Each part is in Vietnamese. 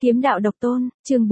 Kiếm đạo độc tôn, chương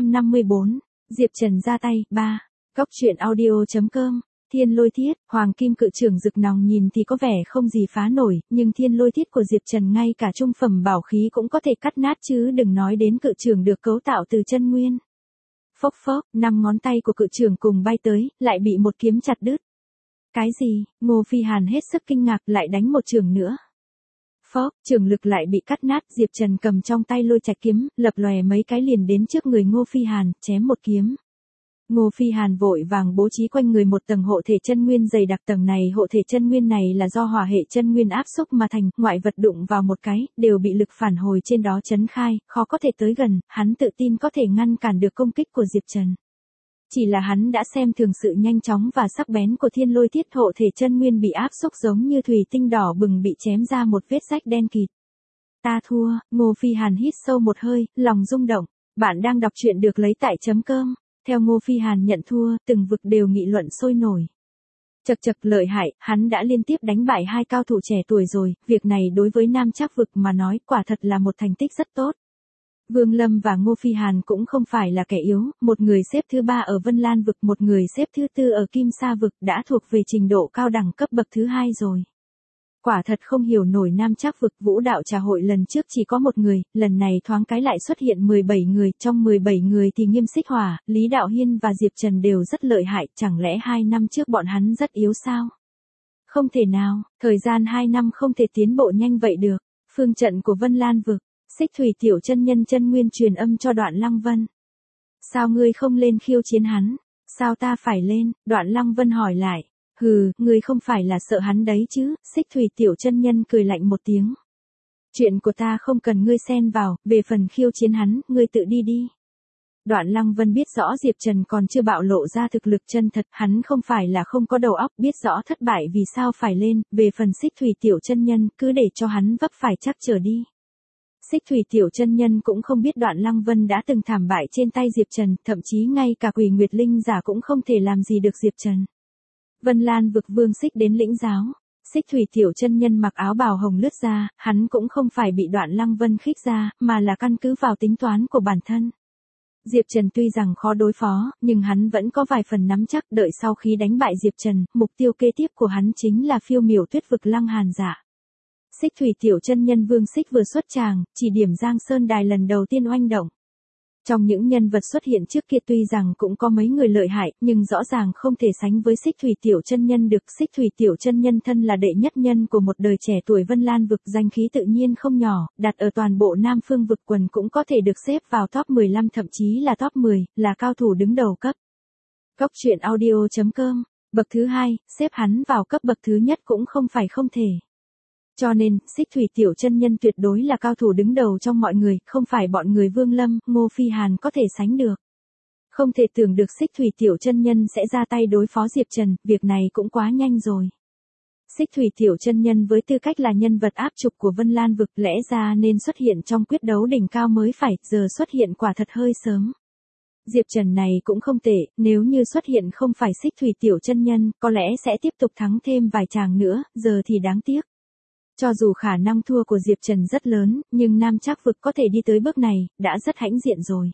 454, Diệp Trần ra tay, 3. Góc truyện audio.com, Thiên Lôi Thiết, Hoàng Kim Cự Trưởng rực nòng nhìn thì có vẻ không gì phá nổi, nhưng Thiên Lôi Thiết của Diệp Trần ngay cả trung phẩm bảo khí cũng có thể cắt nát chứ đừng nói đến cự trưởng được cấu tạo từ chân nguyên. Phốc phốc, 5 ngón tay của cự trưởng cùng bay tới, lại bị một kiếm chặt đứt. Cái gì? Ngô Phi Hàn hết sức kinh ngạc lại đánh một trường nữa. Phốc, trường lực lại bị cắt nát, Diệp Trần cầm trong tay lôi trạch kiếm, lập lòe mấy cái liền đến trước người Ngô Phi Hàn, chém một kiếm. Ngô Phi Hàn vội vàng bố trí quanh người một tầng hộ thể chân nguyên dày đặc, tầng này hộ thể chân nguyên này là do hỏa hệ chân nguyên áp xúc mà thành, ngoại vật đụng vào một cái, đều bị lực phản hồi trên đó chấn khai, khó có thể tới gần, hắn tự tin có thể ngăn cản được công kích của Diệp Trần. Chỉ là hắn đã xem thường sự nhanh chóng và sắc bén của Thiên Lôi Thiết, hộ thể chân nguyên bị áp xúc giống như thủy tinh đỏ bừng bị chém ra một vết rách đen kịt. Ta thua, Ngô Phi Hàn hít sâu một hơi, lòng rung động. Bạn đang đọc truyện được lấy tại .com. Theo Ngô Phi Hàn nhận thua, từng vực đều nghị luận sôi nổi. Chậc chậc, lợi hại, hắn đã liên tiếp đánh bại 2 cao thủ trẻ tuổi rồi, việc này đối với Nam Trác vực mà nói quả thật là một thành tích rất tốt. Vương Lâm và Ngô Phi Hàn cũng không phải là kẻ yếu, một người xếp thứ 3 ở Vân Lan vực, một người xếp thứ 4 ở Kim Sa vực, đã thuộc về trình độ cao đẳng cấp bậc thứ 2 rồi. Quả thật không hiểu nổi Nam Trác vực vũ đạo trà hội lần trước chỉ có một người, lần này thoáng cái lại xuất hiện 17 người, trong 17 người thì Nghiêm Xích Hỏa, Lý Đạo Hiên và Diệp Trần đều rất lợi hại, chẳng lẽ 2 năm trước bọn hắn rất yếu sao? Không thể nào, thời gian 2 năm không thể tiến bộ nhanh vậy được. Phương trận của Vân Lan vực, Xích Thủy tiểu chân nhân chân nguyên truyền âm cho Đoạn Lăng Vân. Sao ngươi không lên khiêu chiến hắn? Sao ta phải lên? Đoạn Lăng Vân hỏi lại. Hừ, ngươi không phải là sợ hắn đấy chứ? Xích Thủy tiểu chân nhân cười lạnh một tiếng. Chuyện của ta không cần ngươi xen vào, về phần khiêu chiến hắn, ngươi tự đi đi. Đoạn Lăng Vân biết rõ Diệp Trần còn chưa bạo lộ ra thực lực chân thật, hắn không phải là không có đầu óc, biết rõ thất bại vì sao phải lên, về phần Xích Thủy tiểu chân nhân, cứ để cho hắn vấp phải chắc trở đi. Xích Thủy tiểu chân nhân cũng không biết Đoạn Lăng Vân đã từng thảm bại trên tay Diệp Trần, thậm chí ngay cả Quỷ Nguyệt Linh giả cũng không thể làm gì được Diệp Trần. Vân Lan vực Vương Xích đến lĩnh giáo. Xích Thủy tiểu chân nhân mặc áo bào hồng lướt ra, hắn cũng không phải bị Đoạn Lăng Vân khích ra, mà là căn cứ vào tính toán của bản thân. Diệp Trần tuy rằng khó đối phó, nhưng hắn vẫn có vài phần nắm chắc, đợi sau khi đánh bại Diệp Trần, mục tiêu kế tiếp của hắn chính là phiêu miểu tuyết vực Lăng Hàn Dạ. Xích Thủy tiểu chân nhân Vương Xích vừa xuất tràng, chỉ điểm Giang Sơn Đài lần đầu tiên oanh động. Trong những nhân vật xuất hiện trước kia tuy rằng cũng có mấy người lợi hại, nhưng rõ ràng không thể sánh với Xích Thủy tiểu chân nhân được. Xích Thủy tiểu chân nhân thân là đệ nhất nhân của một đời trẻ tuổi Vân Lan vực, danh khí tự nhiên không nhỏ, đặt ở toàn bộ Nam Phương vực quần cũng có thể được xếp vào top 15 thậm chí là top 10, là cao thủ đứng đầu cấp. Góc truyện audio.com, bậc thứ 2, xếp hắn vào cấp bậc thứ nhất cũng không phải không thể. Cho nên, Xích Thủy tiểu chân nhân tuyệt đối là cao thủ đứng đầu trong mọi người, không phải bọn người Vương Lâm, Ngô Phi Hàn có thể sánh được. Không thể tưởng được Xích Thủy tiểu chân nhân sẽ ra tay đối phó Diệp Trần, việc này cũng quá nhanh rồi. Xích Thủy tiểu chân nhân với tư cách là nhân vật áp trục của Vân Lan vực, lẽ ra nên xuất hiện trong quyết đấu đỉnh cao mới phải, giờ xuất hiện quả thật hơi sớm. Diệp Trần này cũng không tệ, nếu như xuất hiện không phải Xích Thủy tiểu chân nhân, có lẽ sẽ tiếp tục thắng thêm vài tràng nữa, giờ thì đáng tiếc. Cho dù khả năng thua của Diệp Trần rất lớn, nhưng Nam Trác vực có thể đi tới bước này, đã rất hãnh diện rồi.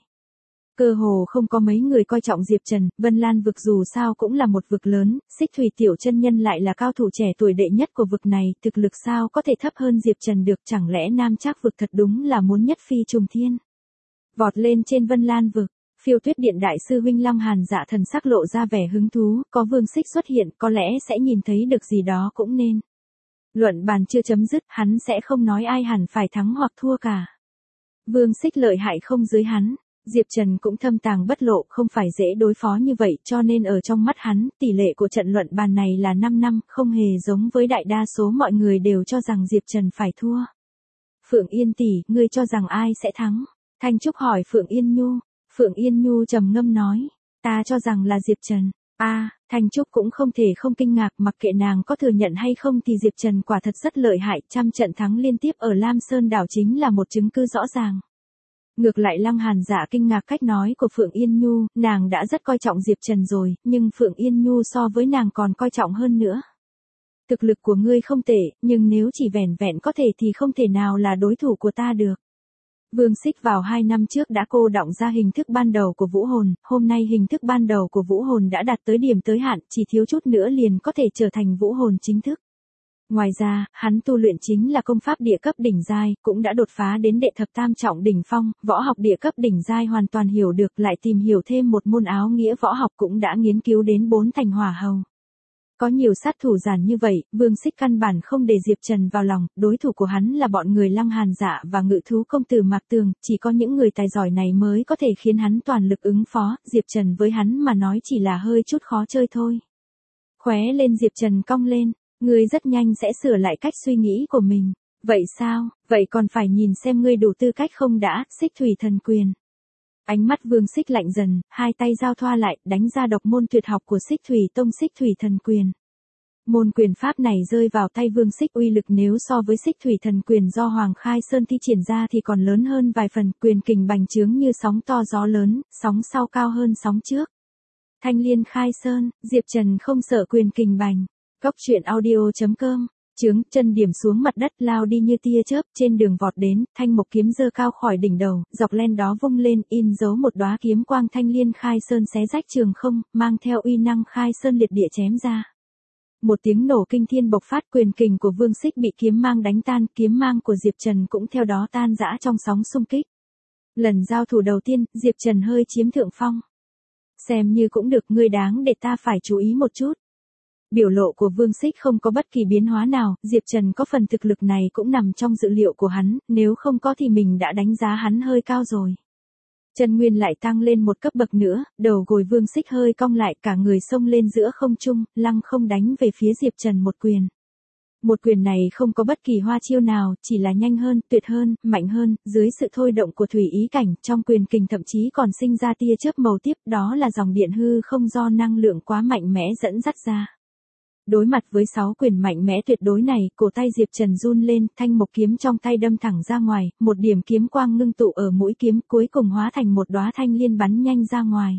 Cơ hồ không có mấy người coi trọng Diệp Trần, Vân Lan vực dù sao cũng là một vực lớn, Xích Thủy tiểu chân nhân lại là cao thủ trẻ tuổi đệ nhất của vực này, thực lực sao có thể thấp hơn Diệp Trần được, chẳng lẽ Nam Trác vực thật đúng là muốn nhất phi trùng thiên. Vọt lên trên Vân Lan vực, Phiêu Tuyết Điện đại sư huynh Lăng Hàn Dạ thần sắc lộ ra vẻ hứng thú, có Vương Xích xuất hiện, có lẽ sẽ nhìn thấy được gì đó cũng nên. Luận bàn chưa chấm dứt, hắn sẽ không nói ai hẳn phải thắng hoặc thua cả. Vương Xích lợi hại không dưới hắn, Diệp Trần cũng thâm tàng bất lộ, không phải dễ đối phó như vậy, cho nên ở trong mắt hắn, tỷ lệ của trận luận bàn này là 5-5, không hề giống với đại đa số mọi người đều cho rằng Diệp Trần phải thua. Phượng Yên tỷ, ngươi cho rằng ai sẽ thắng? Thanh Trúc hỏi Phượng Yên Nhu. Phượng Yên Nhu trầm ngâm nói, ta cho rằng là Diệp Trần. Thanh Trúc cũng không thể không kinh ngạc, mặc kệ nàng có thừa nhận hay không thì Diệp Trần quả thật rất lợi hại, 100 trận thắng liên tiếp ở Lam Sơn đảo chính là một chứng cứ rõ ràng. Ngược lại Lăng Hàn Dạ kinh ngạc cách nói của Phượng Yên Nhu, nàng đã rất coi trọng Diệp Trần rồi, nhưng Phượng Yên Nhu so với nàng còn coi trọng hơn nữa. Thực lực của ngươi không tệ, nhưng nếu chỉ vẻn vẹn có thể thì không thể nào là đối thủ của ta được. Vương Xích vào 2 năm trước đã cô đọng ra hình thức ban đầu của vũ hồn, hôm nay hình thức ban đầu của vũ hồn đã đạt tới điểm tới hạn, chỉ thiếu chút nữa liền có thể trở thành vũ hồn chính thức. Ngoài ra, hắn tu luyện chính là công pháp địa cấp đỉnh giai, cũng đã đột phá đến đệ thập tam trọng đỉnh phong, võ học địa cấp đỉnh giai hoàn toàn hiểu được, lại tìm hiểu thêm một môn áo nghĩa võ học cũng đã nghiên cứu đến 4 thành hỏa hầu. Có nhiều sát thủ giản như vậy, Vương Xích căn bản không để Diệp Trần vào lòng, đối thủ của hắn là bọn người Lăng Hàn Dạ và Ngự thú công tử Mạc Tường, chỉ có những người tài giỏi này mới có thể khiến hắn toàn lực ứng phó, Diệp Trần với hắn mà nói chỉ là hơi chút khó chơi thôi. Khóe lên Diệp Trần cong lên, ngươi rất nhanh sẽ sửa lại cách suy nghĩ của mình. Vậy sao, vậy còn phải nhìn xem ngươi đủ tư cách không đã, Xích Thủy Thần Quyền. Ánh mắt Vương Xích lạnh dần, hai tay giao thoa lại, đánh ra độc môn tuyệt học của Xích Thủy Tông Xích Thủy Thần Quyền. Môn quyền pháp này rơi vào tay Vương Xích uy lực nếu so với Xích Thủy Thần Quyền do Hoàng Khai Sơn thi triển ra thì còn lớn hơn vài phần, quyền kình bành trướng như sóng to gió lớn, sóng sau cao hơn sóng trước. Thanh Liên Khai Sơn, Diệp Trần không sợ quyền kình bành. Góc truyện audio.com, chướng, chân điểm xuống mặt đất lao đi như tia chớp, trên đường vọt đến, thanh mộc kiếm giơ cao khỏi đỉnh đầu, dọc len đó vung lên, in dấu một đóa kiếm quang Thanh Liên Khai Sơn xé rách trường không, mang theo uy năng Khai Sơn liệt địa chém ra. Một tiếng nổ kinh thiên bộc phát, quyền kình của Vương Xích bị kiếm mang đánh tan, kiếm mang của Diệp Trần cũng theo đó tan rã trong sóng xung kích. Lần giao thủ đầu tiên, Diệp Trần hơi chiếm thượng phong. Xem như cũng được, ngươi đáng để ta phải chú ý một chút. Biểu lộ của Vương Xích không có bất kỳ biến hóa nào, Diệp Trần có phần thực lực này cũng nằm trong dự liệu của hắn, nếu không có thì mình đã đánh giá hắn hơi cao rồi. Chân nguyên lại tăng lên một cấp bậc nữa, đầu gối Vương Xích hơi cong lại, cả người xông lên giữa không trung, lăng không đánh về phía Diệp Trần một quyền. Một quyền này không có bất kỳ hoa chiêu nào, chỉ là nhanh hơn, tuyệt hơn, mạnh hơn, dưới sự thôi động của thủy ý cảnh, trong quyền kình thậm chí còn sinh ra tia chớp màu tiếp, đó là dòng điện hư không do năng lượng quá mạnh mẽ dẫn dắt ra. Đối mặt với 6 quyền mạnh mẽ tuyệt đối này, cổ tay Diệp Trần run lên, thanh mộc kiếm trong tay đâm thẳng ra ngoài, một điểm kiếm quang ngưng tụ ở mũi kiếm, cuối cùng hóa thành một đóa thanh liên bắn nhanh ra ngoài.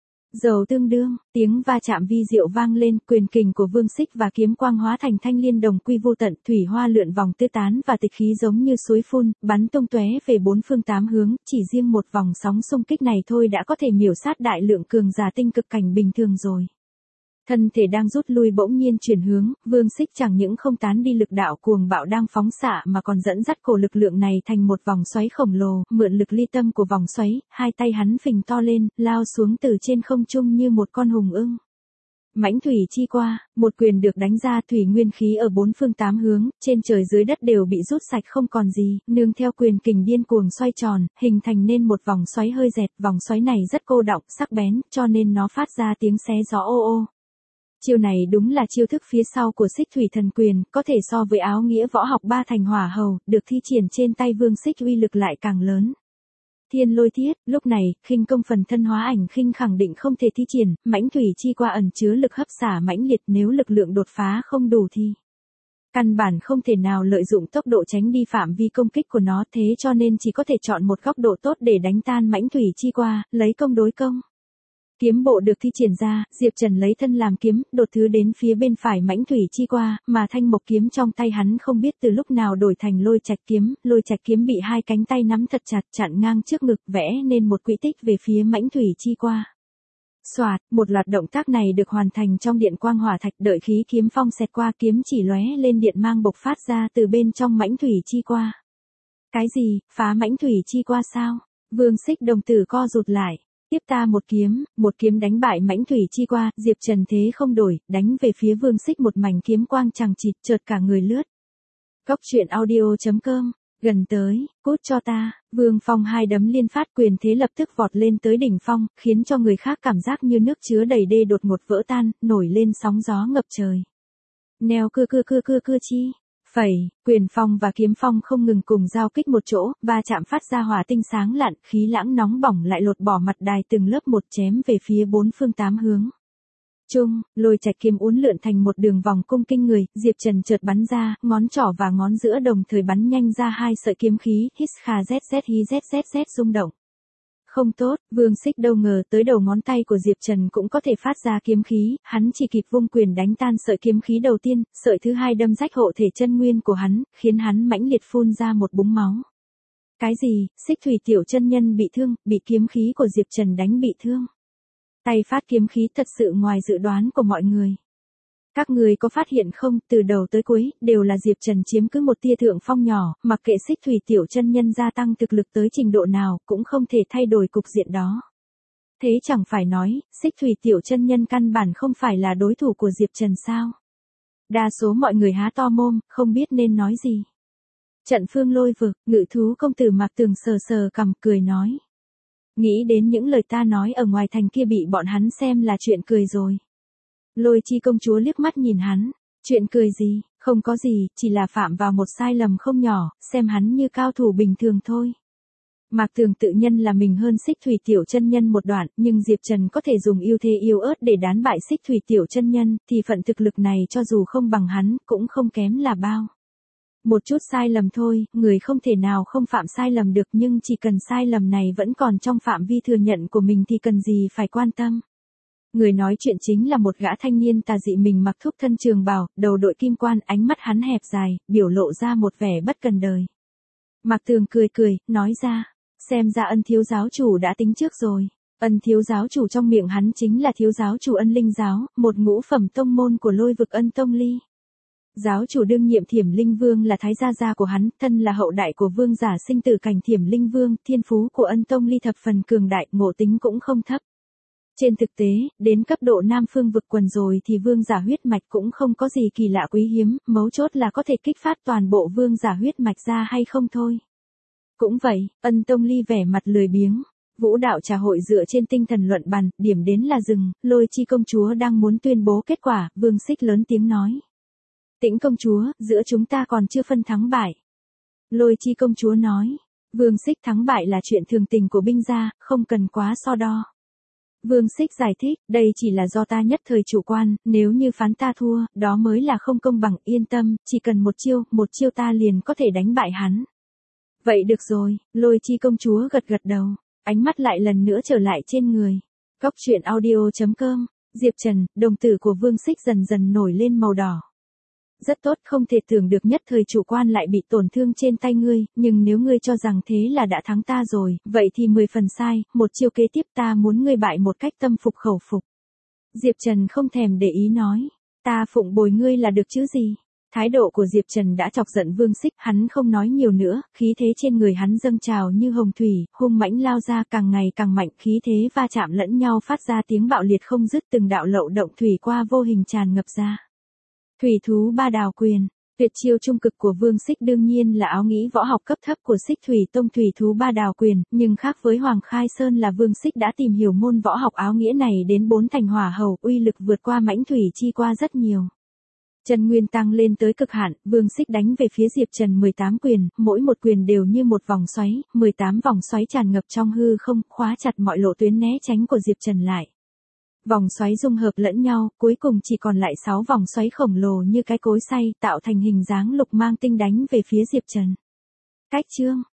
Dầu tương đương, tiếng va chạm vi diệu vang lên, quyền kình của Vương Xích và kiếm quang hóa thành thanh liên đồng quy vô tận, thủy hoa lượn vòng tứ tán và tịch khí giống như suối phun, bắn tung tóe về 4 phương 8 hướng, chỉ riêng một vòng sóng xung kích này thôi đã có thể miểu sát đại lượng cường giả tinh cực cảnh bình thường rồi. Thân thể đang rút lui bỗng nhiên chuyển hướng, Vương Xích chẳng những không tán đi lực đạo cuồng bạo đang phóng xạ mà còn dẫn dắt cổ lực lượng này thành một vòng xoáy khổng lồ, mượn lực ly tâm của vòng xoáy, hai tay hắn phình to lên, lao xuống từ trên không trung như một con hùng ưng. Mãnh thủy chi qua, một quyền được đánh ra, thủy nguyên khí ở 4 phương 8 hướng, trên trời dưới đất đều bị rút sạch không còn gì, nương theo quyền kình điên cuồng xoay tròn, hình thành nên một vòng xoáy hơi dẹt, vòng xoáy này rất cô đọng, sắc bén, cho nên nó phát ra tiếng xé gió ô ô. Chiêu này đúng là chiêu thức phía sau của Xích Thủy Thần Quyền, có thể so với áo nghĩa võ học 3 thành hỏa hầu, được thi triển trên tay Vương Xích uy lực lại càng lớn. Thiên lôi thiết, lúc này, khinh công phần thân hóa ảnh khinh khẳng định không thể thi triển, mãnh thủy chi qua ẩn chứa lực hấp xả mãnh liệt, nếu lực lượng đột phá không đủ thì căn bản không thể nào lợi dụng tốc độ tránh đi phạm vi công kích của nó, thế cho nên chỉ có thể chọn một góc độ tốt để đánh tan mãnh thủy chi qua, lấy công đối công. Kiếm bộ được thi triển ra, Diệp Trần lấy thân làm kiếm, đột thứ đến phía bên phải mãnh thủy chi qua, mà thanh mộc kiếm trong tay hắn không biết từ lúc nào đổi thành lôi trạch kiếm bị hai cánh tay nắm thật chặt, chặn ngang trước ngực, vẽ nên một quỹ tích về phía mãnh thủy chi qua. Soạt, một loạt động tác này được hoàn thành trong điện quang hỏa thạch, đợi khí kiếm phong xẹt qua, kiếm chỉ lóe lên điện mang bộc phát ra từ bên trong mãnh thủy chi qua. Cái gì, phá mãnh thủy chi qua sao? Vương Xích đồng tử co rụt lại. Tiếp ta một kiếm đánh bại mãnh thủy chi qua, Diệp Trần thế không đổi, đánh về phía Vương Xích một mảnh kiếm quang chằng chịt, chợt cả người lướt. Góc truyện audio.com, gần tới, cút cho ta, Vương Phong hai đấm liên phát, quyền thế lập tức vọt lên tới đỉnh phong, khiến cho người khác cảm giác như nước chứa đầy đê đột ngột vỡ tan, nổi lên sóng gió ngập trời. Neo cưa chi. Phẩy, quyền phong và kiếm phong không ngừng cùng giao kích một chỗ, va chạm phát ra hỏa tinh sáng lạn, khí lãng nóng bỏng lại lột bỏ mặt đài từng lớp một, chém về phía 4 phương 8 hướng. Lôi trạch kiếm uốn lượn thành một đường vòng cung kinh người, Diệp Trần chợt bắn ra, ngón trỏ và ngón giữa đồng thời bắn nhanh ra hai sợi kiếm khí, hít kha zz hí zz rung động. Không tốt, Vương Xích đâu ngờ tới đầu ngón tay của Diệp Trần cũng có thể phát ra kiếm khí, hắn chỉ kịp vung quyền đánh tan sợi kiếm khí đầu tiên, sợi thứ hai đâm rách hộ thể chân nguyên của hắn, khiến hắn mãnh liệt phun ra một búng máu. Cái gì, Xích Thủy tiểu chân nhân bị thương, bị kiếm khí của Diệp Trần đánh bị thương. Tay phát kiếm khí thật sự ngoài dự đoán của mọi người. Các người có phát hiện không, từ đầu tới cuối, đều là Diệp Trần chiếm cứ một tia thượng phong nhỏ, mặc kệ Xích Thủy tiểu chân nhân gia tăng thực lực tới trình độ nào, cũng không thể thay đổi cục diện đó. Thế chẳng phải nói, Xích Thủy tiểu chân nhân căn bản không phải là đối thủ của Diệp Trần sao? Đa số mọi người há to mồm, không biết nên nói gì. Trận Phương Lôi Vực, Ngự thú công tử Mạc Tường sờ sờ cằm cười nói. Nghĩ đến những lời ta nói ở ngoài thành kia bị bọn hắn xem là chuyện cười rồi. Lôi Chi công chúa liếc mắt nhìn hắn, chuyện cười gì, không có gì, chỉ là phạm vào một sai lầm không nhỏ, xem hắn như cao thủ bình thường thôi. Mạc Tường tự nhân là mình hơn Xích Thủy tiểu chân nhân một đoạn, nhưng Diệp Trần có thể dùng ưu thế yếu ớt để đán bại Xích Thủy tiểu chân nhân, thì phận thực lực này cho dù không bằng hắn, cũng không kém là bao. Một chút sai lầm thôi, người không thể nào không phạm sai lầm được, nhưng chỉ cần sai lầm này vẫn còn trong phạm vi thừa nhận của mình thì cần gì phải quan tâm. Người nói chuyện chính là một gã thanh niên tà dị, mình mặc thúc thân trường bào, đầu đội kim quan, ánh mắt hắn hẹp dài, biểu lộ ra một vẻ bất cần đời. Mạc Tường cười cười, nói ra, xem ra Ân thiếu giáo chủ đã tính trước rồi. Ân thiếu giáo chủ trong miệng hắn chính là thiếu giáo chủ Ân Linh giáo, một ngũ phẩm tông môn của Lôi Vực Ân Tông Ly. Giáo chủ đương nhiệm Thiểm Linh Vương là thái gia gia của hắn, thân là hậu đại của vương giả sinh tử cảnh Thiểm Linh Vương, thiên phú của Ân Tông Ly thập phần cường đại, ngộ tính cũng không thấp. Trên thực tế, đến cấp độ Nam Phương vực quần rồi thì vương giả huyết mạch cũng không có gì kỳ lạ quý hiếm, mấu chốt là có thể kích phát toàn bộ vương giả huyết mạch ra hay không thôi. Cũng vậy, Ân Tông Ly vẻ mặt lười biếng. Vũ đạo trà hội dựa trên tinh thần luận bàn, điểm đến là dừng, Lôi Chi công chúa đang muốn tuyên bố kết quả, Vương Xích lớn tiếng nói. Tĩnh công chúa, giữa chúng ta còn chưa phân thắng bại. Lôi Chi công chúa nói, Vương Xích thắng bại là chuyện thường tình của binh gia, không cần quá so đo. Vương Xích giải thích, đây chỉ là do ta nhất thời chủ quan, nếu như phán ta thua, đó mới là không công bằng, yên tâm, chỉ cần một chiêu ta liền có thể đánh bại hắn. Vậy được rồi, Lôi Chi công chúa gật gật đầu, ánh mắt lại lần nữa trở lại trên người. Góc truyện audio.com, Diệp Trần, đồng tử của Vương Xích dần dần nổi lên màu đỏ. Rất tốt, không thể tưởng được nhất thời chủ quan lại bị tổn thương trên tay ngươi, nhưng nếu ngươi cho rằng thế là đã thắng ta rồi, vậy thì 10 phần sai, một chiêu kế tiếp ta muốn ngươi bại một cách tâm phục khẩu phục. Diệp Trần không thèm để ý nói, ta phụng bồi ngươi là được chứ gì. Thái độ của Diệp Trần đã chọc giận Vương Xích, hắn không nói nhiều nữa, khí thế trên người hắn dâng trào như hồng thủy, hung mãnh lao ra càng ngày càng mạnh, khí thế va chạm lẫn nhau phát ra tiếng bạo liệt không dứt, từng đạo lậu động thủy qua vô hình tràn ngập ra. Thủy thú ba đào quyền, tuyệt chiêu trung cực của Vương Xích đương nhiên là áo nghĩ võ học cấp thấp của Xích Thủy Tông thủy thú ba đào quyền, nhưng khác với Hoàng Khai Sơn là Vương Xích đã tìm hiểu môn võ học áo nghĩa này đến 4 thành hỏa hầu, uy lực vượt qua mãnh thủy chi qua rất nhiều. Chân nguyên tăng lên tới cực hạn, Vương Xích đánh về phía Diệp Trần 18 quyền, mỗi một quyền đều như một vòng xoáy, 18 vòng xoáy tràn ngập trong hư không, khóa chặt mọi lộ tuyến né tránh của Diệp Trần lại. Vòng xoáy dung hợp lẫn nhau, cuối cùng chỉ còn lại 6 vòng xoáy khổng lồ như cái cối xay, tạo thành hình dáng lục mang tinh đánh về phía Diệp Trần. Cách chương